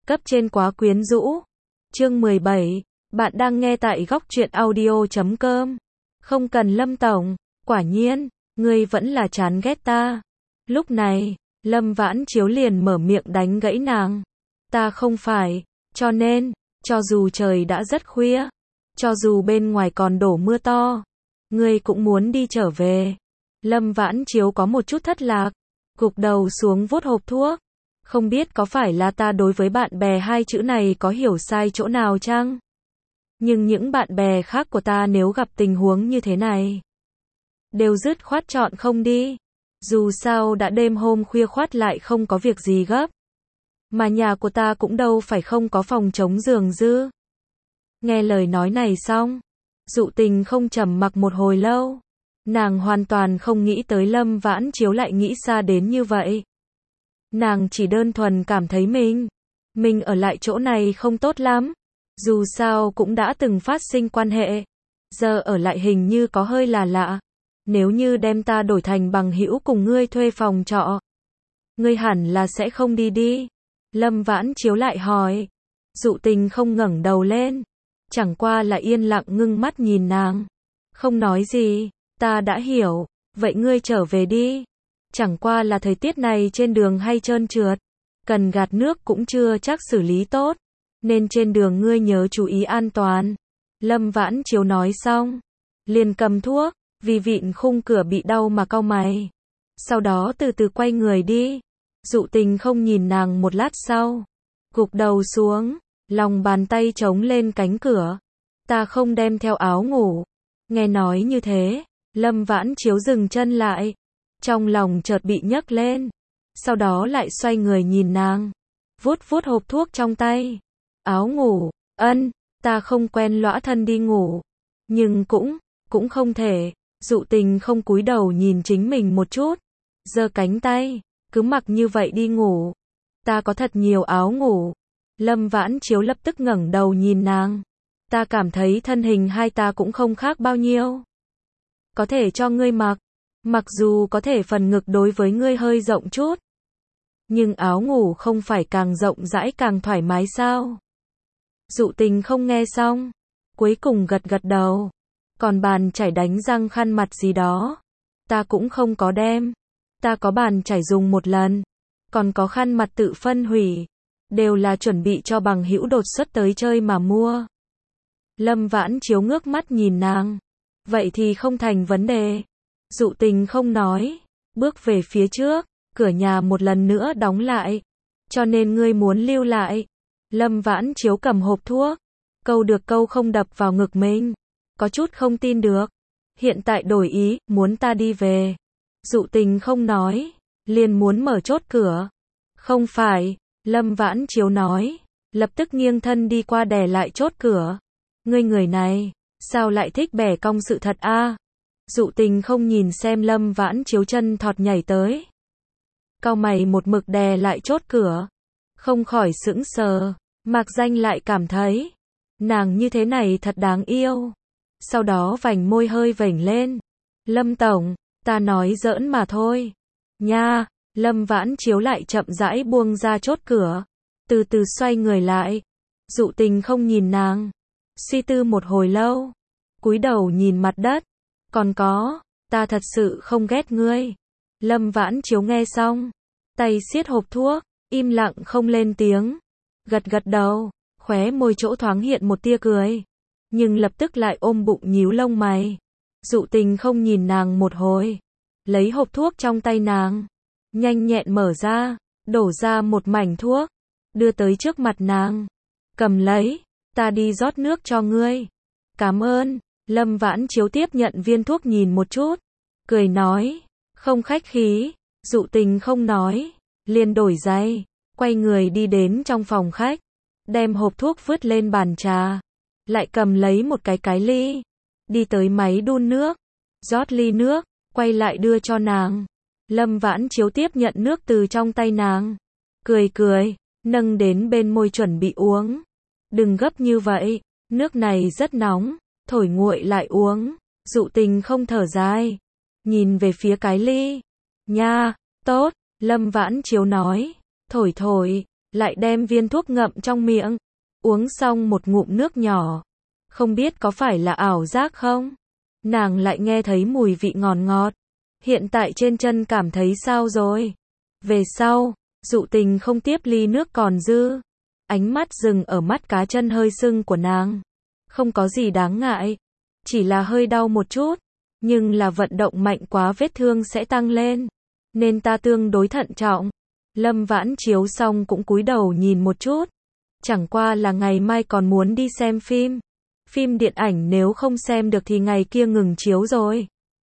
Cấp trên quá quyến rũ. Chương 17. Bạn đang nghe tại góc truyện audio.com. Không cần Lâm tổng, quả nhiên, ngươi vẫn là chán ghét ta. Lúc này, Lâm Vãn Chiếu liền mở miệng đánh gãy nàng. Ta không phải, cho nên, cho dù trời đã rất khuya, cho dù bên ngoài còn đổ mưa to, ngươi cũng muốn đi trở về. Lâm Vãn Chiếu có một chút thất lạc, gục đầu xuống vuốt hộp thuốc. Không biết có phải là ta đối với bạn bè hai chữ này có hiểu sai chỗ nào chăng? Nhưng những bạn bè khác của ta nếu gặp tình huống như thế này, đều dứt khoát chọn không đi. Dù sao đã đêm hôm khuya khoắt lại không có việc gì gấp. Mà nhà của ta cũng đâu phải không có phòng chống giường dư. Nghe lời nói này xong, Dụ Tình không trầm mặc một hồi lâu. Nàng hoàn toàn không nghĩ tới Lâm Vãn Chiếu lại nghĩ xa đến như vậy. Nàng chỉ đơn thuần cảm thấy mình ở lại chỗ này không tốt lắm. Dù sao cũng đã từng phát sinh quan hệ, giờ ở lại hình như có hơi là lạ. Nếu như đem ta đổi thành bằng hữu cùng ngươi thuê phòng trọ, ngươi hẳn là sẽ không đi đi. Lâm Vãn Chiếu lại hỏi. Dụ Tình không ngẩng đầu lên, chẳng qua là yên lặng ngưng mắt nhìn nàng. Không nói gì, ta đã hiểu, vậy ngươi trở về đi. Chẳng qua là thời tiết này trên đường hay trơn trượt, cần gạt nước cũng chưa chắc xử lý tốt, nên trên đường ngươi nhớ chú ý an toàn. Lâm Vãn Chiếu nói xong, liền cầm thuốc, vì vịn khung cửa bị đau mà cau mày. Sau đó từ từ quay người đi. Dụ Tình không nhìn nàng một lát sau, gục đầu xuống, lòng bàn tay chống lên cánh cửa. Ta không đem theo áo ngủ. Nghe nói như thế, Lâm Vãn Chiếu dừng chân lại, trong lòng chợt bị nhấc lên, sau đó lại xoay người nhìn nàng, vuốt vuốt hộp thuốc trong tay. Áo ngủ, ta không quen lõa thân đi ngủ, nhưng cũng không thể. Dụ Tình không cúi đầu nhìn chính mình một chút, giơ cánh tay, cứ mặc như vậy đi ngủ. Ta có thật nhiều áo ngủ. Lâm Vãn Chiếu lập tức ngẩng đầu nhìn nàng. Ta cảm thấy thân hình hai ta cũng không khác bao nhiêu. Có thể cho ngươi mặc. Mặc dù có thể phần ngực đối với ngươi hơi rộng chút, nhưng áo ngủ không phải càng rộng rãi càng thoải mái sao? Dụ Tình không nghe xong, cuối cùng gật gật đầu. Còn bàn chải đánh răng khăn mặt gì đó, ta cũng không có đem. Ta có bàn chải dùng một lần, còn có khăn mặt tự phân hủy, đều là chuẩn bị cho bằng hữu đột xuất tới chơi mà mua. Lâm Vãn Chiếu ngước mắt nhìn nàng. Vậy thì không thành vấn đề. Dụ Tình không nói, bước về phía trước, cửa nhà một lần nữa đóng lại. Cho nên ngươi muốn lưu lại. Lâm Vãn Chiếu cầm hộp thuốc, câu được câu không đập vào ngực mình, có chút không tin được. Hiện tại đổi ý, muốn ta đi về. Dụ Tình không nói, liền muốn mở chốt cửa. Không phải, Lâm Vãn Chiếu nói, lập tức nghiêng thân đi qua đè lại chốt cửa. Ngươi người này, sao lại thích bẻ cong sự thật a? Dụ Tình không nhìn xem Lâm Vãn Chiếu chân thọt nhảy tới, cau mày một mực đè lại chốt cửa, không khỏi sững sờ. Mạc Danh lại cảm thấy nàng như thế này thật đáng yêu. Sau đó vành môi hơi vểnh lên. Lâm tổng, ta nói giỡn mà thôi. Nha. Lâm Vãn Chiếu lại chậm rãi buông ra chốt cửa, từ từ xoay người lại. Dụ Tình không nhìn nàng, suy tư một hồi lâu, cúi đầu nhìn mặt đất. Còn có, ta thật sự không ghét ngươi. Lâm Vãn Chiếu nghe xong, tay siết hộp thuốc, im lặng không lên tiếng, gật gật đầu, khóe môi chỗ thoáng hiện một tia cười, nhưng lập tức lại ôm bụng nhíu lông mày. Dụ Tình không nhìn nàng một hồi, lấy hộp thuốc trong tay nàng, nhanh nhẹn mở ra, đổ ra một mảnh thuốc, đưa tới trước mặt nàng. Cầm lấy, ta đi rót nước cho ngươi. Cảm ơn. Lâm Vãn Chiếu tiếp nhận viên thuốc nhìn một chút, cười nói, không khách khí. Dụ Tình không nói, liền đổi giày, quay người đi đến trong phòng khách, đem hộp thuốc vứt lên bàn trà, lại cầm lấy một cái ly, đi tới máy đun nước, rót ly nước, quay lại đưa cho nàng. Lâm Vãn Chiếu tiếp nhận nước từ trong tay nàng, cười, nâng đến bên môi chuẩn bị uống. Đừng gấp như vậy, nước này rất nóng, thổi nguội lại uống. Dụ Tình không thở dài, nhìn về phía cái ly. Nha, tốt. Lâm Vãn Chiếu nói, thổi, lại đem viên thuốc ngậm trong miệng, uống xong một ngụm nước nhỏ. Không biết có phải là ảo giác không? Nàng lại nghe thấy mùi vị ngọt ngọt. Hiện tại trên chân cảm thấy sao rồi? Về sau, Dụ Tình không tiếp ly nước còn dư. Ánh mắt dừng ở mắt cá chân hơi sưng của nàng. Không có gì đáng ngại. Chỉ là hơi đau một chút. Nhưng là vận động mạnh quá vết thương sẽ tăng lên. Nên ta tương đối thận trọng. Lâm Vãn chiếu xong cũng cúi đầu nhìn một chút. Chẳng qua là ngày mai còn muốn đi xem phim. Phim điện ảnh nếu không xem được thì ngày kia ngừng chiếu rồi.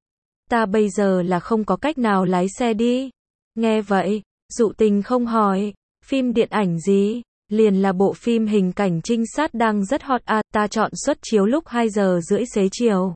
Ta bây giờ là không có cách nào lái xe đi. Nghe vậy, Dụ Tình không hỏi, phim điện ảnh gì? Liền là bộ phim hình cảnh trinh sát đang rất hot à, ta chọn suất chiếu lúc 2:30 xế chiều.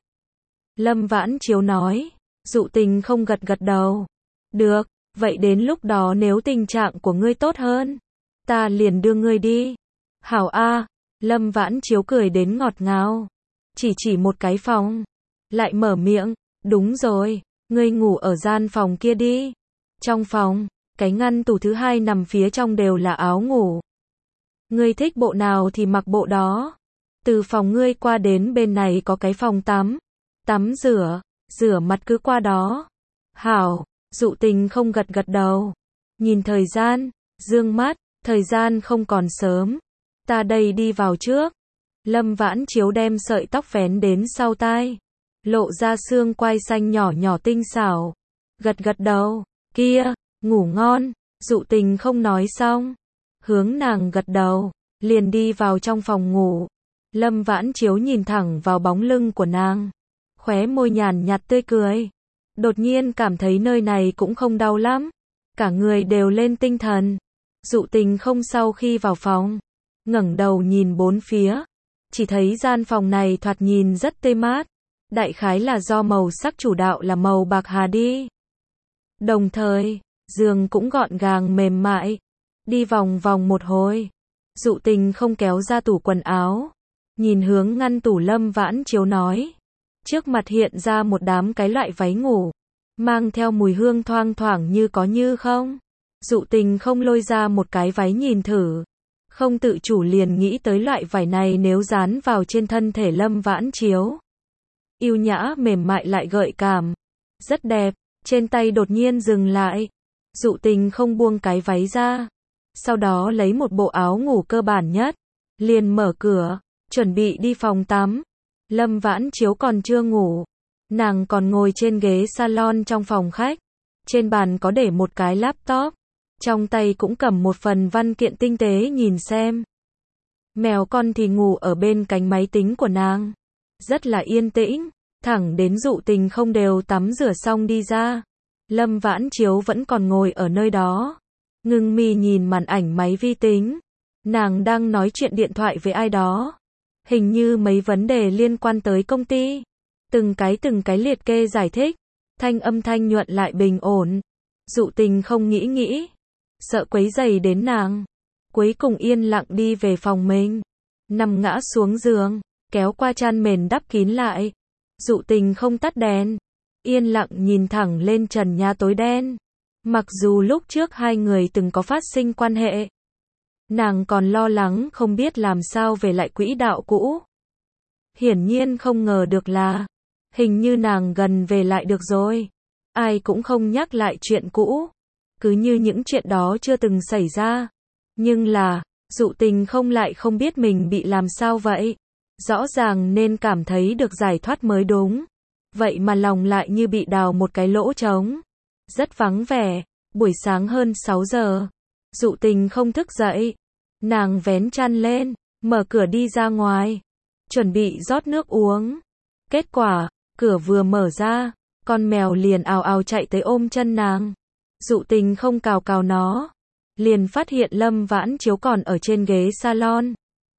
Lâm Vãn chiếu nói, Dụ Tình không gật gật đầu. Được, vậy đến lúc đó nếu tình trạng của ngươi tốt hơn, ta liền đưa ngươi đi. Hảo a. Lâm Vãn chiếu cười đến ngọt ngào. Chỉ một cái phòng. Lại mở miệng, đúng rồi, ngươi ngủ ở gian phòng kia đi. Trong phòng, cái ngăn tủ thứ hai nằm phía trong đều là áo ngủ. Ngươi thích bộ nào thì mặc bộ đó. Từ phòng ngươi qua đến bên này có cái phòng tắm. Tắm rửa mặt cứ qua đó. Hảo, Dụ Tình không gật gật đầu. Nhìn thời gian, dương mắt, thời gian không còn sớm. Ta đây đi vào trước. Lâm Vãn chiếu đem sợi tóc vén đến sau tai. Lộ ra xương quai xanh nhỏ nhỏ tinh xảo. Gật gật đầu. Kia, ngủ ngon. Dụ Tình không nói xong. Hướng nàng gật đầu. Liền đi vào trong phòng ngủ. Lâm Vãn chiếu nhìn thẳng vào bóng lưng của nàng. Khóe môi nhàn nhạt tươi cười. Đột nhiên cảm thấy nơi này cũng không đau lắm. Cả người đều lên tinh thần. Dụ Tình không sau khi vào phòng. Ngẩng đầu nhìn bốn phía. Chỉ thấy gian phòng này thoạt nhìn rất tươi mát. Đại khái là do màu sắc chủ đạo là màu bạc hà đi. Đồng thời, giường cũng gọn gàng mềm mại. Đi vòng vòng một hồi. Dụ Tình không kéo ra tủ quần áo. Nhìn hướng ngăn tủ Lâm Vãn chiếu nói. Trước mặt hiện ra một đám cái loại váy ngủ. Mang theo mùi hương thoang thoảng như có như không. Dụ Tình không lôi ra một cái váy nhìn thử. Không tự chủ liền nghĩ tới loại vải này nếu dán vào trên thân thể Lâm Vãn chiếu. Yêu nhã mềm mại lại gợi cảm. Rất đẹp, trên tay đột nhiên dừng lại. Dụ Tình không buông cái váy ra. Sau đó lấy một bộ áo ngủ cơ bản nhất. Liền mở cửa, chuẩn bị đi phòng tắm. Lâm Vãn chiếu còn chưa ngủ. Nàng còn ngồi trên ghế salon trong phòng khách. Trên bàn có để một cái laptop. Trong tay cũng cầm một phần văn kiện tinh tế nhìn xem. Mèo con thì ngủ ở bên cạnh máy tính của nàng. Rất là yên tĩnh. Thẳng đến Dụ Tình không đều tắm rửa xong đi ra. Lâm Vãn chiếu vẫn còn ngồi ở nơi đó. Ngưng mi nhìn màn ảnh máy vi tính. Nàng đang nói chuyện điện thoại với ai đó. Hình như mấy vấn đề liên quan tới công ty. Từng cái liệt kê giải thích. Thanh âm thanh nhuận lại bình ổn. Dụ Tình không nghĩ. Sợ quấy rầy đến nàng. Cuối cùng yên lặng đi về phòng mình. Nằm ngã xuống giường. Kéo qua chăn mền đắp kín lại. Dụ Tình không tắt đèn. Yên lặng nhìn thẳng lên trần nhà tối đen. Mặc dù lúc trước hai người từng có phát sinh quan hệ. Nàng còn lo lắng không biết làm sao về lại quỹ đạo cũ. Hiển nhiên không ngờ được là. Hình như nàng gần về lại được rồi. Ai cũng không nhắc lại chuyện cũ. Cứ như những chuyện đó chưa từng xảy ra. Nhưng là, Dụ Tình không lại không biết mình bị làm sao vậy. Rõ ràng nên cảm thấy được giải thoát mới đúng. Vậy mà lòng lại như bị đào một cái lỗ trống. Rất vắng vẻ. Buổi sáng hơn 6 giờ. Dụ Tình không thức dậy. Nàng vén chăn lên, mở cửa đi ra ngoài. Chuẩn bị rót nước uống. Kết quả, cửa vừa mở ra, con mèo liền ào ào chạy tới ôm chân nàng. Dụ Tình không cào cào nó. Liền phát hiện Lâm Vãn chiếu còn ở trên ghế salon.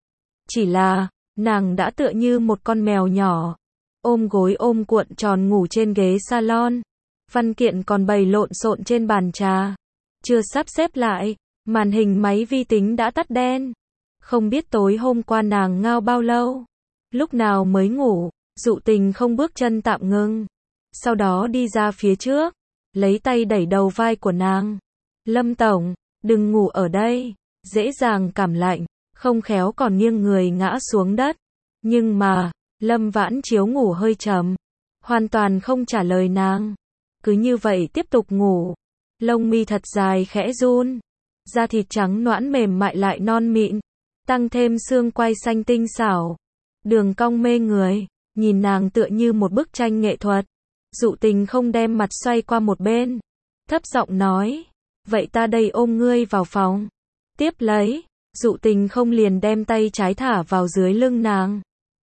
Chỉ là, nàng đã tựa như một con mèo nhỏ. Ôm gối ôm cuộn tròn ngủ trên ghế salon. Văn kiện còn bày lộn xộn trên bàn trà. Chưa sắp xếp lại, màn hình máy vi tính đã tắt đen. Không biết tối hôm qua nàng ngao bao lâu. Lúc nào mới ngủ. Dụ Tình không bước chân tạm ngưng. Sau đó đi ra phía trước. Lấy tay đẩy đầu vai của nàng. Lâm tổng, đừng ngủ ở đây. dễ dàng cảm lạnh, không khéo còn nghiêng người ngã xuống đất. Nhưng mà, Lâm Vãn Chiếu ngủ hơi trầm, hoàn toàn không trả lời nàng. Cứ như vậy tiếp tục ngủ. Lông mi thật dài khẽ run, da thịt trắng nõn mềm mại lại non mịn, tăng thêm xương quai xanh tinh xảo, đường cong mê người, nhìn nàng tựa như một bức tranh nghệ thuật. Dụ Tình không đem mặt xoay qua một bên, thấp giọng nói, vậy ta đây ôm ngươi vào phòng. Tiếp lấy, Dụ Tình không liền đem tay trái thả vào dưới lưng nàng,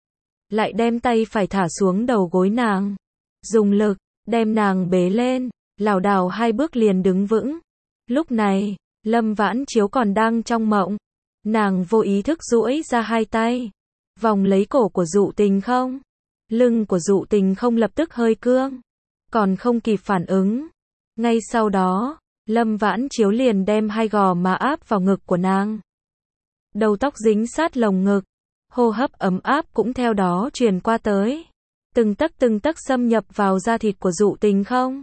lại đem tay phải thả xuống đầu gối nàng, dùng lực đem nàng bế lên, lảo đảo 2 bước liền đứng vững. Lúc này, Lâm Vãn Chiếu còn đang trong mộng, nàng vô ý thức duỗi ra 2 tay, vòng lấy cổ của Dụ Tình không. Lưng của Dụ Tình không lập tức hơi cương, còn không kịp phản ứng. Ngay sau đó, Lâm Vãn Chiếu liền đem 2 gò má áp vào ngực của nàng. Đầu tóc dính sát lồng ngực, hô hấp ấm áp cũng theo đó truyền qua tới. Từng tấc xâm nhập vào da thịt của Dụ Tình không,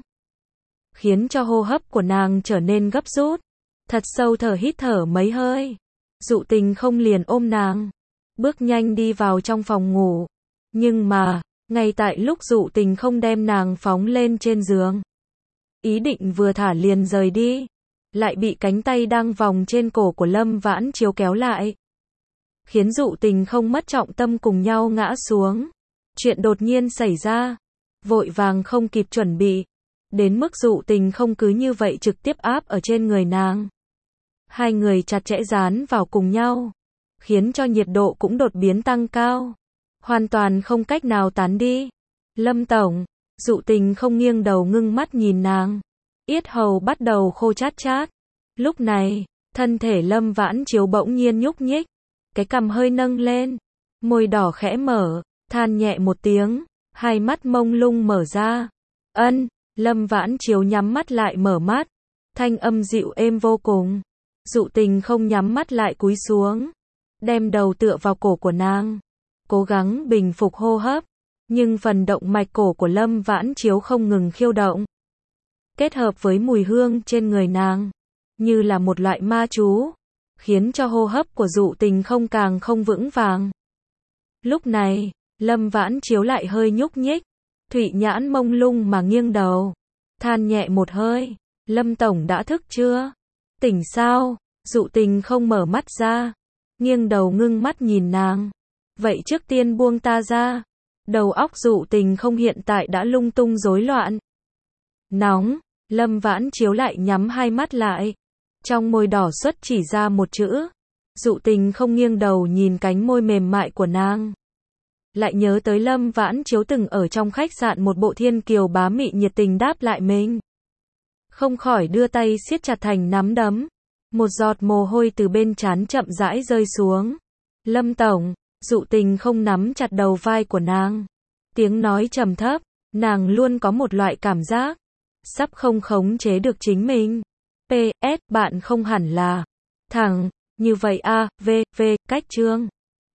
khiến cho hô hấp của nàng trở nên gấp rút. Thật sâu hít thở mấy hơi, Dụ Tình không liền ôm nàng, bước nhanh đi vào trong phòng ngủ. Nhưng mà, ngay tại lúc Dụ Tình không đem nàng phóng lên trên giường, ý định vừa thả liền rời đi, lại bị cánh tay đang vòng trên cổ của Lâm Vãn Chiếu kéo lại, khiến Dụ Tình không mất trọng tâm cùng nhau ngã xuống. Chuyện đột nhiên xảy ra, vội vàng không kịp chuẩn bị, đến mức Dụ Tình không cứ như vậy trực tiếp áp ở trên người nàng. 2 người chặt chẽ dán vào cùng nhau, khiến cho nhiệt độ cũng đột biến tăng cao, hoàn toàn không cách nào tán đi. Lâm tổng, Dụ Tình không nghiêng đầu ngưng mắt nhìn nàng, yết hầu bắt đầu khô chát chát. Lúc này, thân thể Lâm Vãn Chiếu bỗng nhiên nhúc nhích, cái cằm hơi nâng lên, môi đỏ khẽ mở, than nhẹ một tiếng, 2 mắt mông lung mở ra. Ân, Lâm Vãn Chiếu nhắm mắt lại mở mắt, thanh âm dịu êm vô cùng. Dụ Tình không nhắm mắt lại cúi xuống, đem đầu tựa vào cổ của nàng, cố gắng bình phục hô hấp, nhưng phần động mạch cổ của Lâm Vãn Chiếu không ngừng khiêu động, kết hợp với mùi hương trên người nàng, như là một loại ma chú, khiến cho hô hấp của Dụ Tình không càng không vững vàng. Lúc này, Lâm Vãn Chiếu lại hơi nhúc nhích, thụy nhãn mông lung mà nghiêng đầu, than nhẹ một hơi, Lâm tổng đã thức chưa? Tỉnh sao? Dụ Tình không mở mắt ra, nghiêng đầu ngưng mắt nhìn nàng. Vậy trước tiên buông ta ra. Đầu óc Dụ Tình không hiện tại đã lung tung rối loạn. Nóng, Lâm Vãn Chiếu lại nhắm 2 mắt lại, trong môi đỏ xuất chỉ ra một chữ. Dụ Tình không nghiêng đầu nhìn cánh môi mềm mại của nàng, lại nhớ tới Lâm Vãn Chiếu từng ở trong khách sạn một bộ thiên kiều bá mị nhiệt tình đáp lại mình, không khỏi đưa tay siết chặt thành nắm đấm. Một giọt mồ hôi từ bên trán chậm rãi rơi xuống. Lâm tổng, Dụ Tình không nắm chặt đầu vai của nàng, tiếng nói trầm thấp, nàng luôn có một loại cảm giác sắp không khống chế được chính mình. PS, bạn không hẳn là thẳng như vậy a. V. Cách chương